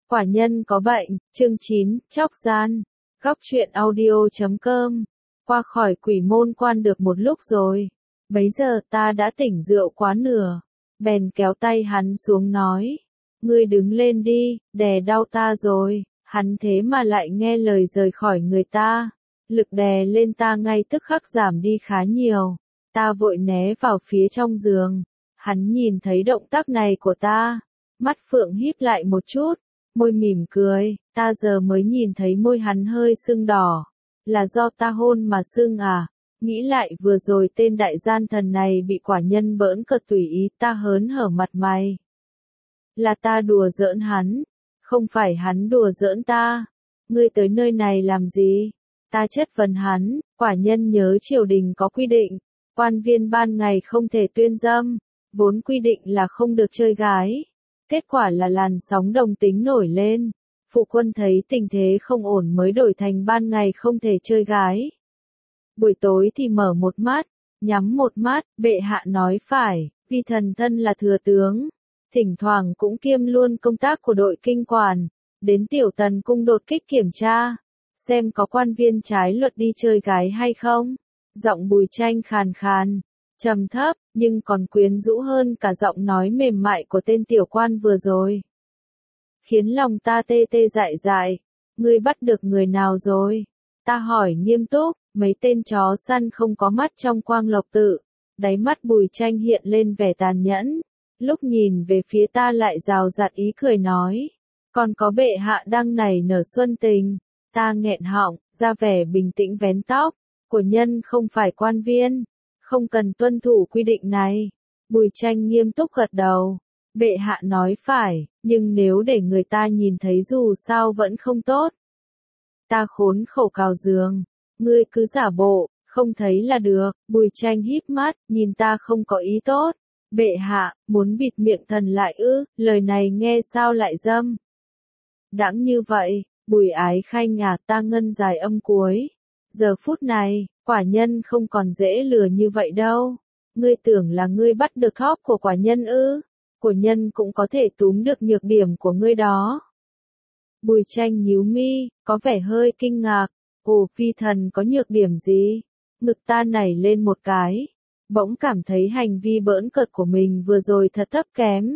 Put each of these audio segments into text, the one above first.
Quả nhân có bệnh, chương 9, chóc gian. Góc truyện audio.com. Qua khỏi quỷ môn quan được một lúc rồi. Bấy giờ ta đã tỉnh rượu quá nửa. Bèn kéo tay hắn xuống nói. Ngươi đứng lên đi, đè đau ta rồi. Hắn thế mà lại nghe lời rời khỏi người ta. Lực đè lên ta ngay tức khắc giảm đi khá nhiều. Ta vội né vào phía trong giường. Hắn nhìn thấy động tác này của ta. Mắt phượng híp lại một chút. Môi mỉm cười, ta giờ mới nhìn thấy môi hắn hơi sưng đỏ. Là do ta hôn mà sưng à? Nghĩ lại vừa rồi tên đại gian thần này bị quả nhân bỡn cợt tùy ý, ta hớn hở mặt mày. Là ta đùa giỡn hắn, không phải hắn đùa giỡn ta. Ngươi tới nơi này làm gì? Ta chất vấn hắn, quả nhân nhớ triều đình có quy định, quan viên ban ngày không thể tuyên dâm, vốn quy định là không được chơi gái. Kết quả là làn sóng đồng tính nổi lên. Phụ quân thấy tình thế không ổn mới đổi thành ban ngày không thể chơi gái. Buổi tối thì mở một mắt, nhắm một mắt, bệ hạ nói phải, vì thần thân là thừa tướng. Thỉnh thoảng cũng kiêm luôn công tác của đội kinh quản, đến tiểu tần cung đột kích kiểm tra, xem có quan viên trái luật đi chơi gái hay không. Giọng Bùi Tranh khàn khàn, trầm thấp, nhưng còn quyến rũ hơn cả giọng nói mềm mại của tên tiểu quan vừa rồi. Khiến lòng ta tê tê dại dại. Ngươi bắt được người nào rồi? Ta hỏi nghiêm túc. Mấy tên chó săn không có mắt trong Quang Lộc Tự. Đáy mắt Bùi Tranh hiện lên vẻ tàn nhẫn. Lúc nhìn về phía ta lại rào rạt ý cười nói. Còn có bệ hạ đang nảy nở xuân tình. Ta nghẹn họng, ra vẻ bình tĩnh vén tóc. Của nhân không phải quan viên. Không cần tuân thủ quy định này. Bùi Tranh nghiêm túc gật đầu. Bệ hạ nói phải, nhưng nếu để người ta nhìn thấy dù sao vẫn không tốt. Ta khốn khổ cào giường. Ngươi cứ giả bộ, không thấy là được. Bùi Tranh híp mắt, nhìn ta không có ý tốt. Bệ hạ, muốn bịt miệng thần lại ư? Lời này nghe sao lại dâm. Đãng như vậy, Bùi Ái Khanh à, ta ngân dài âm cuối. Giờ phút này, quả nhân không còn dễ lừa như vậy đâu. Ngươi tưởng là ngươi bắt được thóp của quả nhân ư? Của nhân cũng có thể túm được nhược điểm của ngươi đó. Bùi Tranh nhíu mi, có vẻ hơi kinh ngạc. Ồ, phi thần có nhược điểm gì? Ngực ta nảy lên một cái. Bỗng cảm thấy hành vi bỡn cợt của mình vừa rồi thật thấp kém.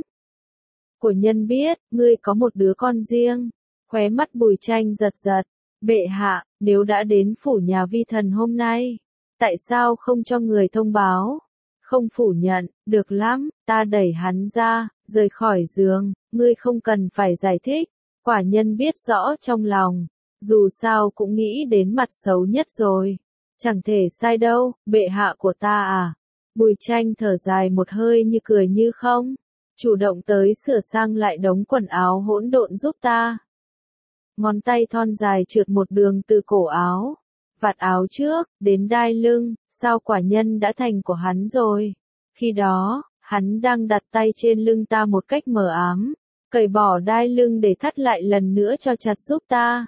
Của nhân biết, ngươi có một đứa con riêng. Khóe mắt Bùi Tranh giật giật. Bệ hạ, nếu đã đến phủ nhà vi thần hôm nay, tại sao không cho người thông báo? Không phủ nhận, được lắm, ta đẩy hắn ra, rời khỏi giường, ngươi không cần phải giải thích. Quả nhân biết rõ trong lòng, dù sao cũng nghĩ đến mặt xấu nhất rồi. Chẳng thể sai đâu, bệ hạ của ta à. Bùi Tranh thở dài một hơi như cười như không. Chủ động tới sửa sang lại đống quần áo hỗn độn giúp ta. Ngón tay thon dài trượt một đường từ cổ áo, vạt áo trước, đến đai lưng, sao quả nhân đã thành của hắn rồi. Khi đó, hắn đang đặt tay trên lưng ta một cách mờ ám, cởi bỏ đai lưng để thắt lại lần nữa cho chặt giúp ta.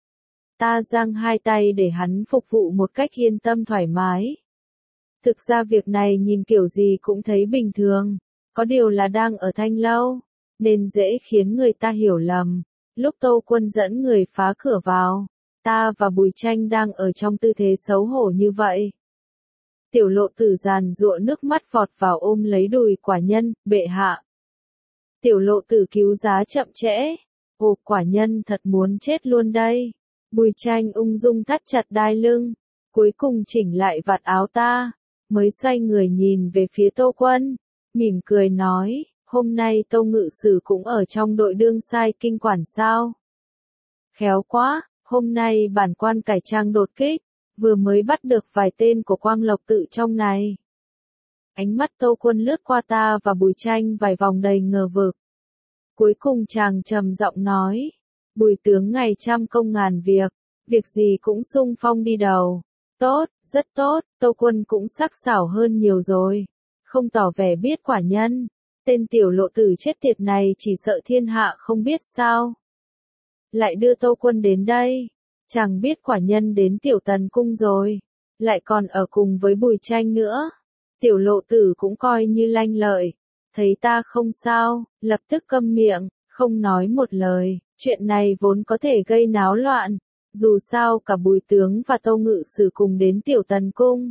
Ta giang hai tay để hắn phục vụ một cách yên tâm thoải mái. Thực ra việc này nhìn kiểu gì cũng thấy bình thường, có điều là đang ở Thanh Lâu, nên dễ khiến người ta hiểu lầm. Lúc Tô Quân dẫn người phá cửa vào, ta và Bùi Tranh đang ở trong tư thế xấu hổ như vậy. Tiểu Lộ Tử giàn giụa nước mắt vọt vào ôm lấy đùi quả nhân, bệ hạ. Tiểu Lộ Tử cứu giá chậm trễ. Ồ, quả nhân thật muốn chết luôn đây. Bùi Tranh ung dung thắt chặt đai lưng, cuối cùng chỉnh lại vạt áo ta, mới xoay người nhìn về phía Tô Quân, mỉm cười nói, hôm nay Tô Ngự Sử cũng ở trong đội đương sai kinh quản sao? Khéo quá, hôm nay bản quan cải trang đột kích, vừa mới bắt được vài tên của Quang Lộc Tự trong này. Ánh mắt Tô Quân lướt qua ta và Bùi Tranh vài vòng đầy ngờ vực. Cuối cùng chàng trầm giọng nói, Bùi tướng ngày trăm công ngàn việc gì cũng xung phong đi đầu. Tốt, rất tốt, Tô Quân cũng sắc sảo hơn nhiều rồi. Không tỏ vẻ biết quả nhân. Tên Tiểu Lộ Tử chết tiệt này chỉ sợ thiên hạ không biết sao. Lại đưa Tô Quân đến đây. Chẳng biết quả nhân đến Tiểu Tần Cung rồi. Lại còn ở cùng với Bùi Tranh nữa. Tiểu Lộ Tử cũng coi như lanh lợi. Thấy ta không sao, lập tức câm miệng, không nói một lời. Chuyện này vốn có thể gây náo loạn, dù sao cả Bùi tướng và Tâu Ngự Sử cùng đến Tiểu Tần Cung.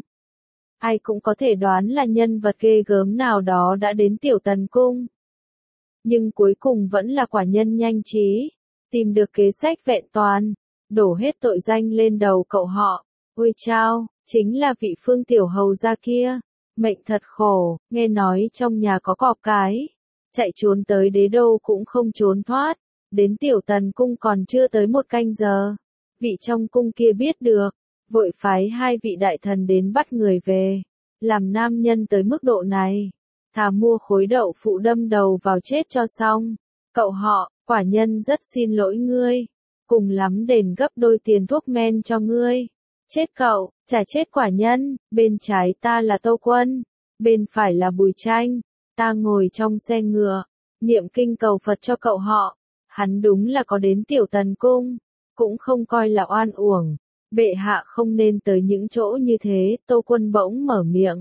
Ai cũng có thể đoán là nhân vật ghê gớm nào đó đã đến Tiểu Tần Cung. Nhưng cuối cùng vẫn là quả nhân nhanh trí, tìm được kế sách vẹn toàn, đổ hết tội danh lên đầu cậu họ. Ôi chao, chính là vị Phương tiểu hầu gia kia, mệnh thật khổ, nghe nói trong nhà có cọp cái, chạy trốn tới đế đô cũng không trốn thoát, đến Tiểu Tần Cung còn chưa tới 1 canh giờ. Vị trong cung kia biết được, vội phái 2 vị đại thần đến bắt người về, làm nam nhân tới mức độ này, thà mua khối đậu phụ đâm đầu vào chết cho xong. Cậu họ, quả nhân rất xin lỗi ngươi, cùng lắm đền gấp đôi tiền thuốc men cho ngươi. Chết cậu, chả chết quả nhân, bên trái ta là Tâu Quân, bên phải là Bùi Tranh, ta ngồi trong xe ngựa, niệm kinh cầu Phật cho cậu họ. Hắn đúng là có đến Tiểu Tần Cung, cũng không coi là oan uổng. Bệ hạ không nên tới những chỗ như thế. Tâu Quân bỗng mở miệng,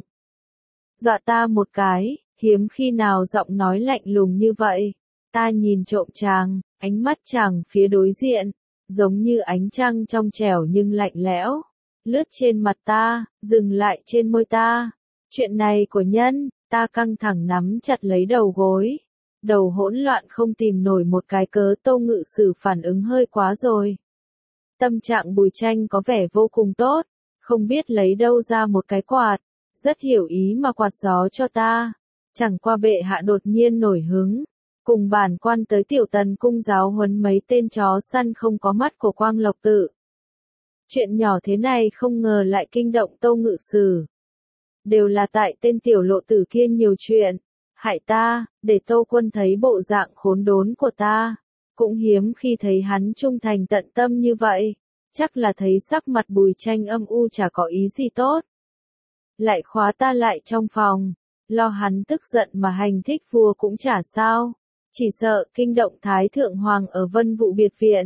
dọa ta một cái, hiếm khi nào giọng nói lạnh lùng như vậy. Ta nhìn trộm chàng, ánh mắt chàng phía đối diện, giống như ánh trăng trong trẻo nhưng lạnh lẽo, lướt trên mặt ta, dừng lại trên môi ta. Chuyện này của nhân, ta căng thẳng nắm chặt lấy đầu gối, đầu hỗn loạn không tìm nổi một cái cớ. Tâu Ngự Sử phản ứng hơi quá rồi. Tâm trạng Bùi Tranh có vẻ vô cùng tốt, không biết lấy đâu ra một cái quạt, rất hiểu ý mà quạt gió cho ta. Chẳng qua bệ hạ đột nhiên nổi hứng, cùng bản quan tới Tiểu Tần Cung giáo huấn mấy tên chó săn không có mắt của Quang Lộc Tự. Chuyện nhỏ thế này không ngờ lại kinh động Tâu Ngự Sử. Đều là tại tên tiểu lộ tử kia nhiều chuyện, hại ta, để Tâu Quân thấy bộ dạng khốn đốn của ta. Cũng hiếm khi thấy hắn trung thành tận tâm như vậy, chắc là thấy sắc mặt Bùi Tranh âm u chả có ý gì tốt. Lại khóa ta lại trong phòng, lo hắn tức giận mà hành thích vua cũng chả sao, chỉ sợ kinh động Thái Thượng Hoàng ở Vân Vụ Biệt Viện.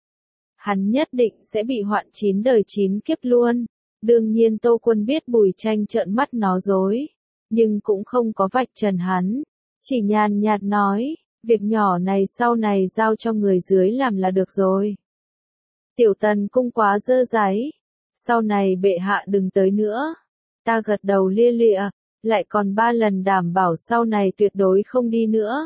Hắn nhất định sẽ bị hoạn 9 đời 9 kiếp luôn. Đương nhiên Tâu Quân biết Bùi Tranh trợn mắt nói dối, nhưng cũng không có vạch trần hắn, chỉ nhàn nhạt nói, việc nhỏ này sau này giao cho người dưới làm là được rồi. Tiểu Tần Cung quá dơ dáy, sau này bệ hạ đừng tới nữa. Ta gật đầu lia lịa, lại còn 3 lần đảm bảo sau này tuyệt đối không đi nữa.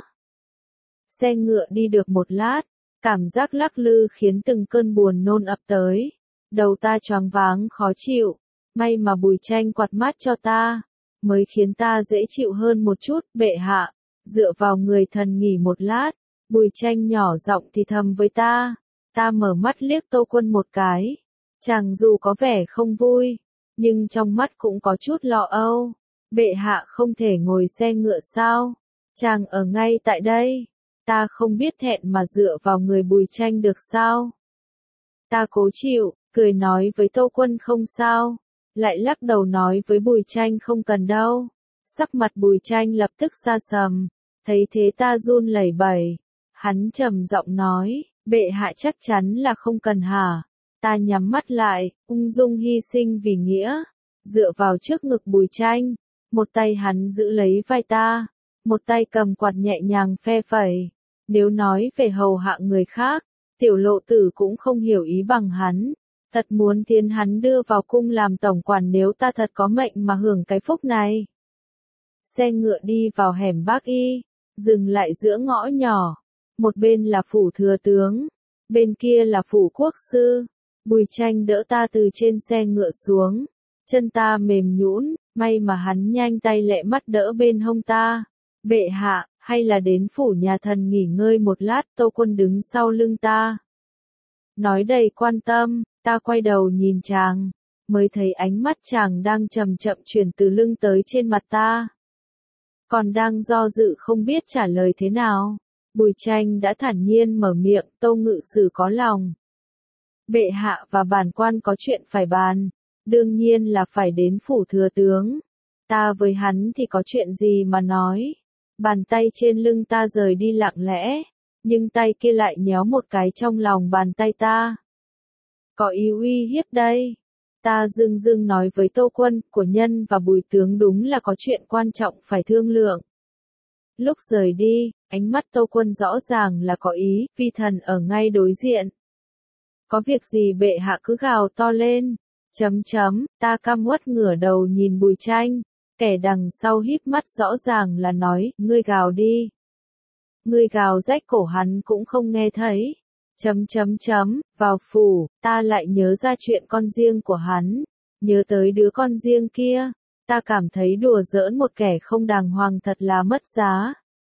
Xe ngựa đi được một lát, cảm giác lắc lư khiến từng cơn buồn nôn ập tới. Đầu ta choáng váng khó chịu, may mà Bùi Tranh quạt mát cho ta, mới khiến ta dễ chịu hơn một chút. Bệ hạ, dựa vào người thần nghỉ một lát. Bùi Tranh nhỏ giọng thì thầm với ta. Ta mở mắt liếc Tâu Quân một cái. Chàng dù có vẻ không vui, nhưng trong mắt cũng có chút lo âu. Bệ hạ không thể ngồi xe ngựa sao? Chàng ở ngay tại đây. Ta không biết thẹn mà dựa vào người Bùi Tranh được sao? Ta cố chịu, cười nói với Tâu Quân không sao, lại lắc đầu nói với Bùi Tranh không cần đâu. Sắc mặt Bùi Tranh lập tức sa sầm, thấy thế ta run lẩy bẩy. Hắn trầm giọng nói, bệ hạ chắc chắn là không cần hả? Ta nhắm mắt lại, ung dung hy sinh vì nghĩa, dựa vào trước ngực Bùi Tranh, một tay hắn giữ lấy vai ta, một tay cầm quạt nhẹ nhàng phe phẩy. Nếu nói về hầu hạ người khác, tiểu lộ tử cũng không hiểu ý bằng hắn. Thật muốn tiến hắn đưa vào cung làm tổng quản nếu ta thật có mệnh mà hưởng cái phúc này. Xe ngựa đi vào hẻm Bác Y, dừng lại giữa ngõ nhỏ. Một bên là phủ thừa tướng, bên kia là phủ quốc sư. Bùi Tranh đỡ ta từ trên xe ngựa xuống, chân ta mềm nhũn, may mà hắn nhanh tay lẹ mắt đỡ bên hông ta. Bệ hạ, hay là đến phủ nhà thần nghỉ ngơi một lát? Tâu Quân đứng sau lưng ta, nói đầy quan tâm. Ta quay đầu nhìn chàng, mới thấy ánh mắt chàng đang chậm chậm chuyển từ lưng tới trên mặt ta. Còn đang do dự không biết trả lời thế nào, Bùi Tranh đã thản nhiên mở miệng. Tâu Ngự Sử có lòng. Bệ hạ và bản quan có chuyện phải bàn, đương nhiên là phải đến phủ thừa tướng. Ta với hắn thì có chuyện gì mà nói. Bàn tay trên lưng ta rời đi lặng lẽ, nhưng tay kia lại nhéo một cái trong lòng bàn tay ta. Có ý uy hiếp đây. Ta dưng dưng nói với Tâu Quân, của nhân và Bùi tướng đúng là có chuyện quan trọng phải thương lượng. Lúc rời đi, ánh mắt Tô Quân rõ ràng là có ý, Vi Thần ở ngay đối diện. Có việc gì bệ hạ cứ gào to lên. Ta căm uất ngửa đầu nhìn Bùi Tranh, kẻ đằng sau híp mắt rõ ràng là nói, ngươi gào đi. Ngươi gào rách cổ hắn cũng không nghe thấy. Vào phủ, ta lại nhớ ra chuyện con riêng của hắn, nhớ tới đứa con riêng kia, ta cảm thấy đùa giỡn một kẻ không đàng hoàng thật là mất giá.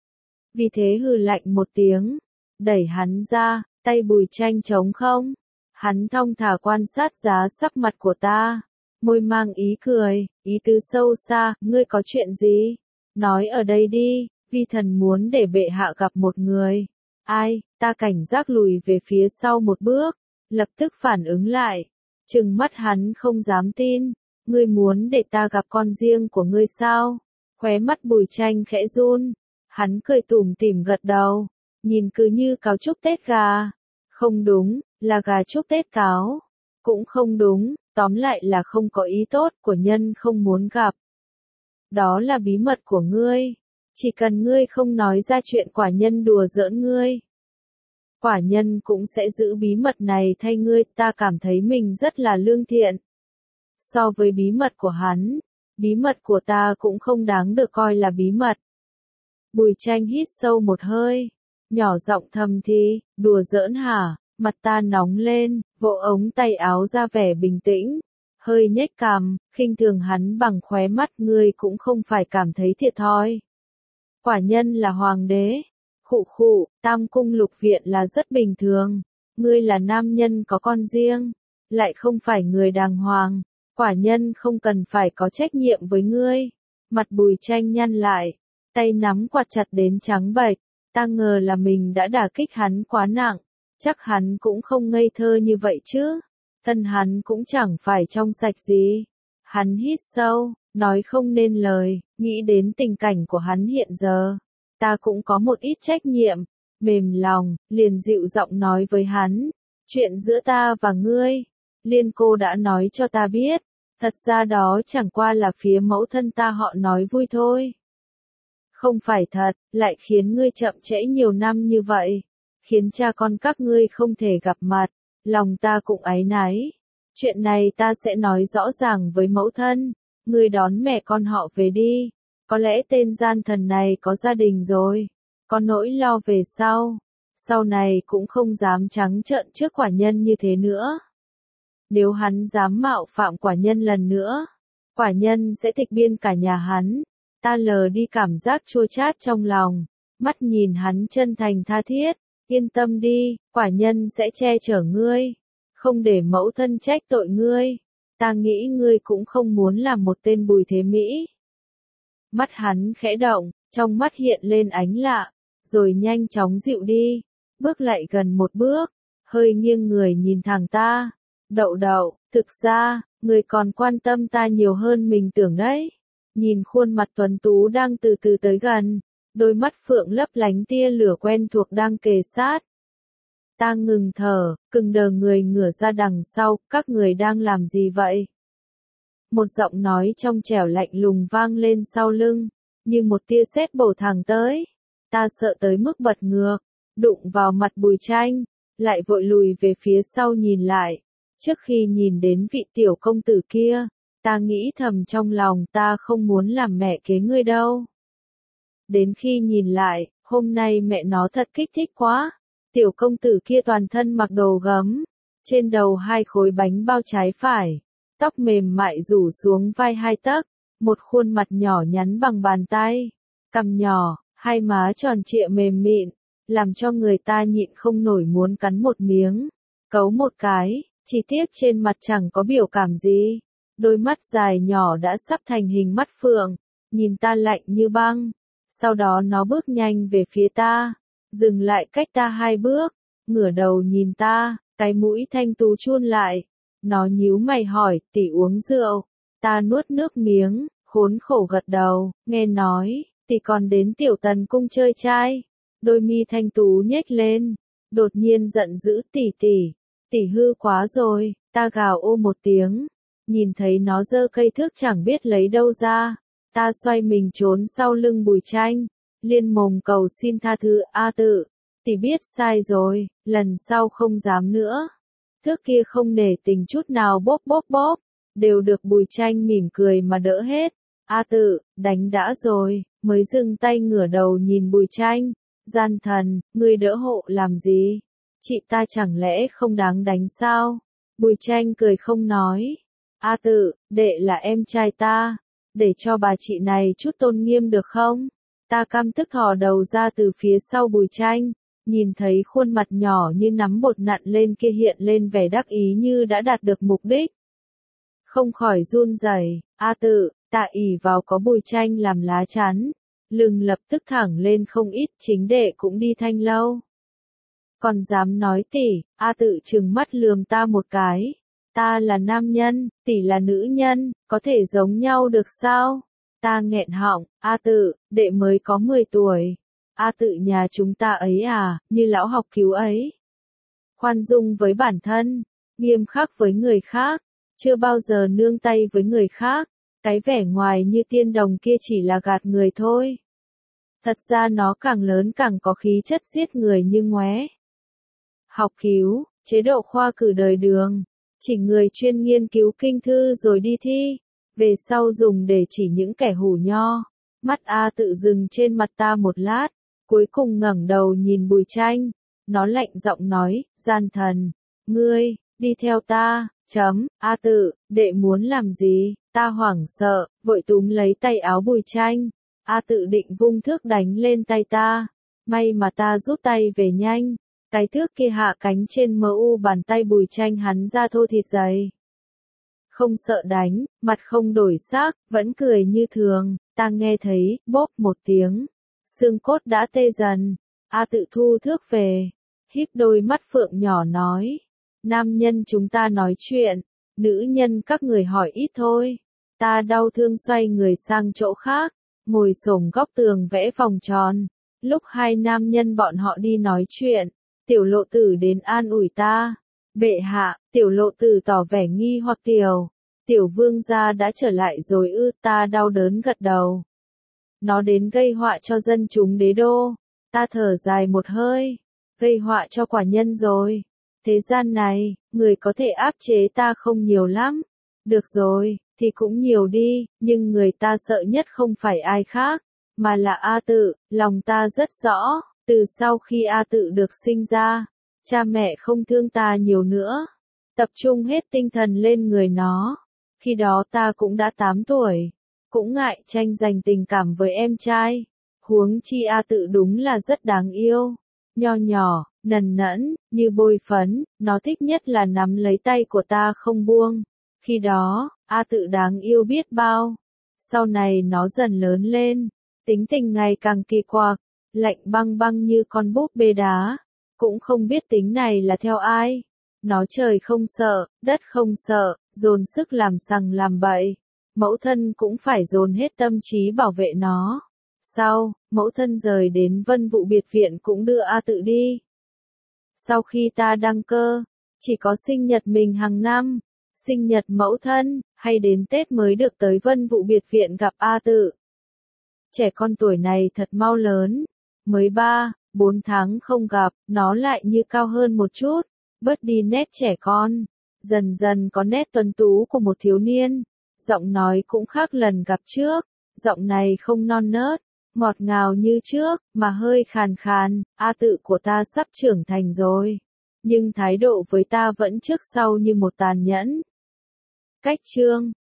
Vì thế hừ lạnh một tiếng, đẩy hắn ra, tay Bùi Tranh trống không. Hắn thong thả quan sát giá sắc mặt của ta, môi mang ý cười, ý tứ sâu xa, ngươi có chuyện gì? Nói ở đây đi, Vi Thần muốn để bệ hạ gặp một người. Ai? Ta cảnh giác lùi về phía sau một bước, lập tức phản ứng lại, trừng mắt hắn không dám tin, ngươi muốn để ta gặp con riêng của ngươi sao? Khóe mắt Bùi Tranh khẽ run, hắn cười tủm tỉm gật đầu, nhìn cứ như cáo chúc Tết gà. Không đúng, là gà chúc Tết cáo. Cũng không đúng, tóm lại là không có ý tốt của nhân không muốn gặp. Đó là bí mật của ngươi. Chỉ cần ngươi không nói ra chuyện quả nhân đùa giỡn ngươi. Quả nhân cũng sẽ giữ bí mật này thay ngươi, ta cảm thấy mình rất là lương thiện. So với bí mật của hắn, bí mật của ta cũng không đáng được coi là bí mật. Bùi Tranh hít sâu một hơi, nhỏ giọng thầm thì, đùa giỡn hả? Mặt ta nóng lên, vỗ ống tay áo ra vẻ bình tĩnh, hơi nhếch cằm, khinh thường hắn bằng khóe mắt, ngươi cũng không phải cảm thấy thiệt thòi. Quả nhân là hoàng đế. Khụ khụ, Tam cung lục viện là rất bình thường. Ngươi là nam nhân có con riêng, lại không phải người đàng hoàng. Quả nhân không cần phải có trách nhiệm với ngươi. Mặt Bùi Tranh nhăn lại, tay nắm quạt chặt đến trắng bệch. Ta ngờ là mình đã đả kích hắn quá nặng. Chắc hắn cũng không ngây thơ như vậy chứ. Thân hắn cũng chẳng phải trong sạch gì. Hắn hít sâu, nói không nên lời, nghĩ đến tình cảnh của hắn hiện giờ. Ta cũng có một ít trách nhiệm, mềm lòng, liền dịu giọng nói với hắn. Chuyện giữa ta và ngươi, Liên cô đã nói cho ta biết. Thật ra đó chẳng qua là phía mẫu thân ta họ nói vui thôi. Không phải thật, lại khiến ngươi chậm trễ nhiều năm như vậy. Khiến cha con các ngươi không thể gặp mặt, lòng ta cũng áy náy. Chuyện này ta sẽ nói rõ ràng với mẫu thân, ngươi đón mẹ con họ về đi. Có lẽ tên gian thần này có gia đình rồi, có nỗi lo về sau này cũng không dám trắng trợn trước quả nhân như thế nữa. Nếu hắn dám mạo phạm quả nhân lần nữa, quả nhân sẽ tịch biên cả nhà hắn. Ta lờ đi cảm giác chua chát trong lòng, mắt nhìn hắn chân thành tha thiết. Yên tâm đi, quả nhân sẽ che chở ngươi, không để mẫu thân trách tội ngươi. Ta nghĩ ngươi cũng không muốn làm một tên Bùi Thế Mỹ. Mắt hắn khẽ động, trong mắt hiện lên ánh lạ, rồi nhanh chóng dịu đi, bước lại gần một bước, hơi nghiêng người nhìn thẳng ta. Đậu, thực ra, ngươi còn quan tâm ta nhiều hơn mình tưởng đấy. Nhìn khuôn mặt tuấn tú đang từ từ tới gần. Đôi mắt phượng lấp lánh tia lửa quen thuộc đang kề sát. Ta ngừng thở, cứng đờ người ngửa ra đằng sau, các người đang làm gì vậy? Một giọng nói trong trẻo lạnh lùng vang lên sau lưng, như một tia sét bổ thẳng tới. Ta sợ tới mức bật ngược, đụng vào mặt Bùi Tranh, lại vội lùi về phía sau nhìn lại. Trước khi nhìn đến vị tiểu công tử kia, ta nghĩ thầm trong lòng ta không muốn làm mẹ kế ngươi đâu. Đến khi nhìn lại, hôm nay mẹ nó thật kích thích quá. Tiểu công tử kia toàn thân mặc đồ gấm, trên đầu 2 khối bánh bao trái phải, tóc mềm mại rủ xuống vai 2 tấc, một khuôn mặt nhỏ nhắn bằng bàn tay, cằm nhỏ, 2 má tròn trịa mềm mịn, làm cho người ta nhịn không nổi muốn cắn một miếng, cấu một cái, chỉ tiếc trên mặt chẳng có biểu cảm gì. Đôi mắt dài nhỏ đã sắp thành hình mắt phượng, nhìn ta lạnh như băng. Sau đó nó bước nhanh về phía ta, dừng lại cách ta 2 bước, ngửa đầu nhìn ta, cái mũi thanh tú chun lại. Nó nhíu mày hỏi, tỷ uống rượu. Ta nuốt nước miếng, khốn khổ gật đầu, nghe nói, tỷ còn đến Tiểu Tần cung chơi trai. Đôi mi thanh tú nhếch lên, đột nhiên giận dữ, tỷ hư quá rồi. Ta gào ô một tiếng, nhìn thấy nó giơ cây thước chẳng biết lấy đâu ra. Ta xoay mình trốn sau lưng Bùi Tranh, liên mồm cầu xin tha thứ. A Tự, tỷ biết sai rồi, lần sau không dám nữa. Thước kia không nể tình chút nào, bóp bóp bóp, đều được Bùi Tranh mỉm cười mà đỡ hết. A Tự, đánh đã rồi, mới dừng tay ngửa đầu nhìn Bùi Tranh. Gian thần, ngươi đỡ hộ làm gì? Chị ta chẳng lẽ không đáng đánh sao? Bùi Tranh cười không nói. A Tự, đệ là em trai ta, để cho bà chị này chút tôn nghiêm được không? Ta căm tức thò đầu ra từ phía sau Bùi Tranh, nhìn thấy khuôn mặt nhỏ như nắm bột nặn lên kia hiện lên vẻ đắc ý như đã đạt được mục đích. Không khỏi run rẩy. A Tự, ta ỷ vào có Bùi Tranh làm lá chắn, lưng lập tức thẳng lên không ít, chính đệ cũng đi Thanh Lâu. Còn dám nói tỷ? A Tự trừng mắt lườm ta một cái. Ta là nam nhân, tỷ là nữ nhân, có thể giống nhau được sao? Ta nghẹn họng. A Tự, đệ mới có 10 tuổi. A Tự nhà chúng ta ấy à, như lão học cứu ấy. Khoan dung với bản thân, nghiêm khắc với người khác, chưa bao giờ nương tay với người khác. Cái vẻ ngoài như tiên đồng kia chỉ là gạt người thôi. Thật ra nó càng lớn càng có khí chất giết người như ngoé. Học cứu, chế độ khoa cử đời Đường, chỉ người chuyên nghiên cứu kinh thư rồi đi thi, về sau dùng để chỉ những kẻ hủ nho. Mắt A Tự dừng trên mặt ta một lát, cuối cùng ngẩng đầu nhìn Bùi Tranh, nó lạnh giọng nói, gian thần, ngươi, đi theo ta. A Tự, đệ muốn làm gì? Ta hoảng sợ, vội túm lấy tay áo Bùi Tranh. A Tự định vung thước đánh lên tay ta, may mà ta rút tay về nhanh. Cái thước kia hạ cánh trên mu bàn tay Bùi Tranh hắn ra thô thịt dày. Không sợ đánh, mặt không đổi sắc, vẫn cười như thường. Ta nghe thấy, bóp một tiếng, xương cốt đã tê dần. A Tự thu thước về, híp đôi mắt phượng nhỏ nói, nam nhân chúng ta nói chuyện, nữ nhân các người hỏi ít thôi. Ta đau thương xoay người sang chỗ khác, ngồi xổm góc tường vẽ vòng tròn. Lúc hai nam nhân bọn họ đi nói chuyện, Tiểu Lộ Tử đến an ủi ta. Bệ hạ, Tiểu Lộ Tử tỏ vẻ nghi hoặc. Tiểu vương gia đã trở lại rồi ư? Ta đau đớn gật đầu. Nó đến gây họa cho dân chúng đế đô. Ta thở dài một hơi. Gây họa cho quả nhân rồi. Thế gian này, người có thể áp chế ta không nhiều lắm. Được rồi, thì cũng nhiều đi, nhưng người ta sợ nhất không phải ai khác, mà là A Tự. Lòng ta rất rõ, từ sau khi A Tự được sinh ra, cha mẹ không thương ta nhiều nữa, tập trung hết tinh thần lên người nó. Khi đó ta cũng đã 8 tuổi, cũng ngại tranh giành tình cảm với em trai. Huống chi A Tự đúng là rất đáng yêu, nho nhỏ, nần nẫn, như bôi phấn, nó thích nhất là nắm lấy tay của ta không buông. Khi đó, A Tự đáng yêu biết bao. Sau này nó dần lớn lên, tính tình ngày càng kỳ quặc, lạnh băng băng như con búp bê đá, cũng không biết tính này là theo ai. Nó trời không sợ, đất không sợ, dồn sức làm sằng làm bậy. Mẫu thân cũng phải dồn hết tâm trí bảo vệ nó. Sau, mẫu thân rời đến Vân Vụ biệt viện cũng đưa A Tự đi. Sau khi ta đăng cơ, chỉ có sinh nhật mình hàng năm, sinh nhật mẫu thân, hay đến Tết mới được tới Vân Vụ biệt viện gặp A Tự. Trẻ con tuổi này thật mau lớn, mới 3-4 tháng không gặp, nó lại như cao hơn một chút, bớt đi nét trẻ con, dần dần có nét tuấn tú của một thiếu niên. Giọng nói cũng khác lần gặp trước, giọng này không non nớt, ngọt ngào như trước, mà hơi khàn khàn. A Tự của ta sắp trưởng thành rồi, nhưng thái độ với ta vẫn trước sau như một tàn nhẫn. Cách chương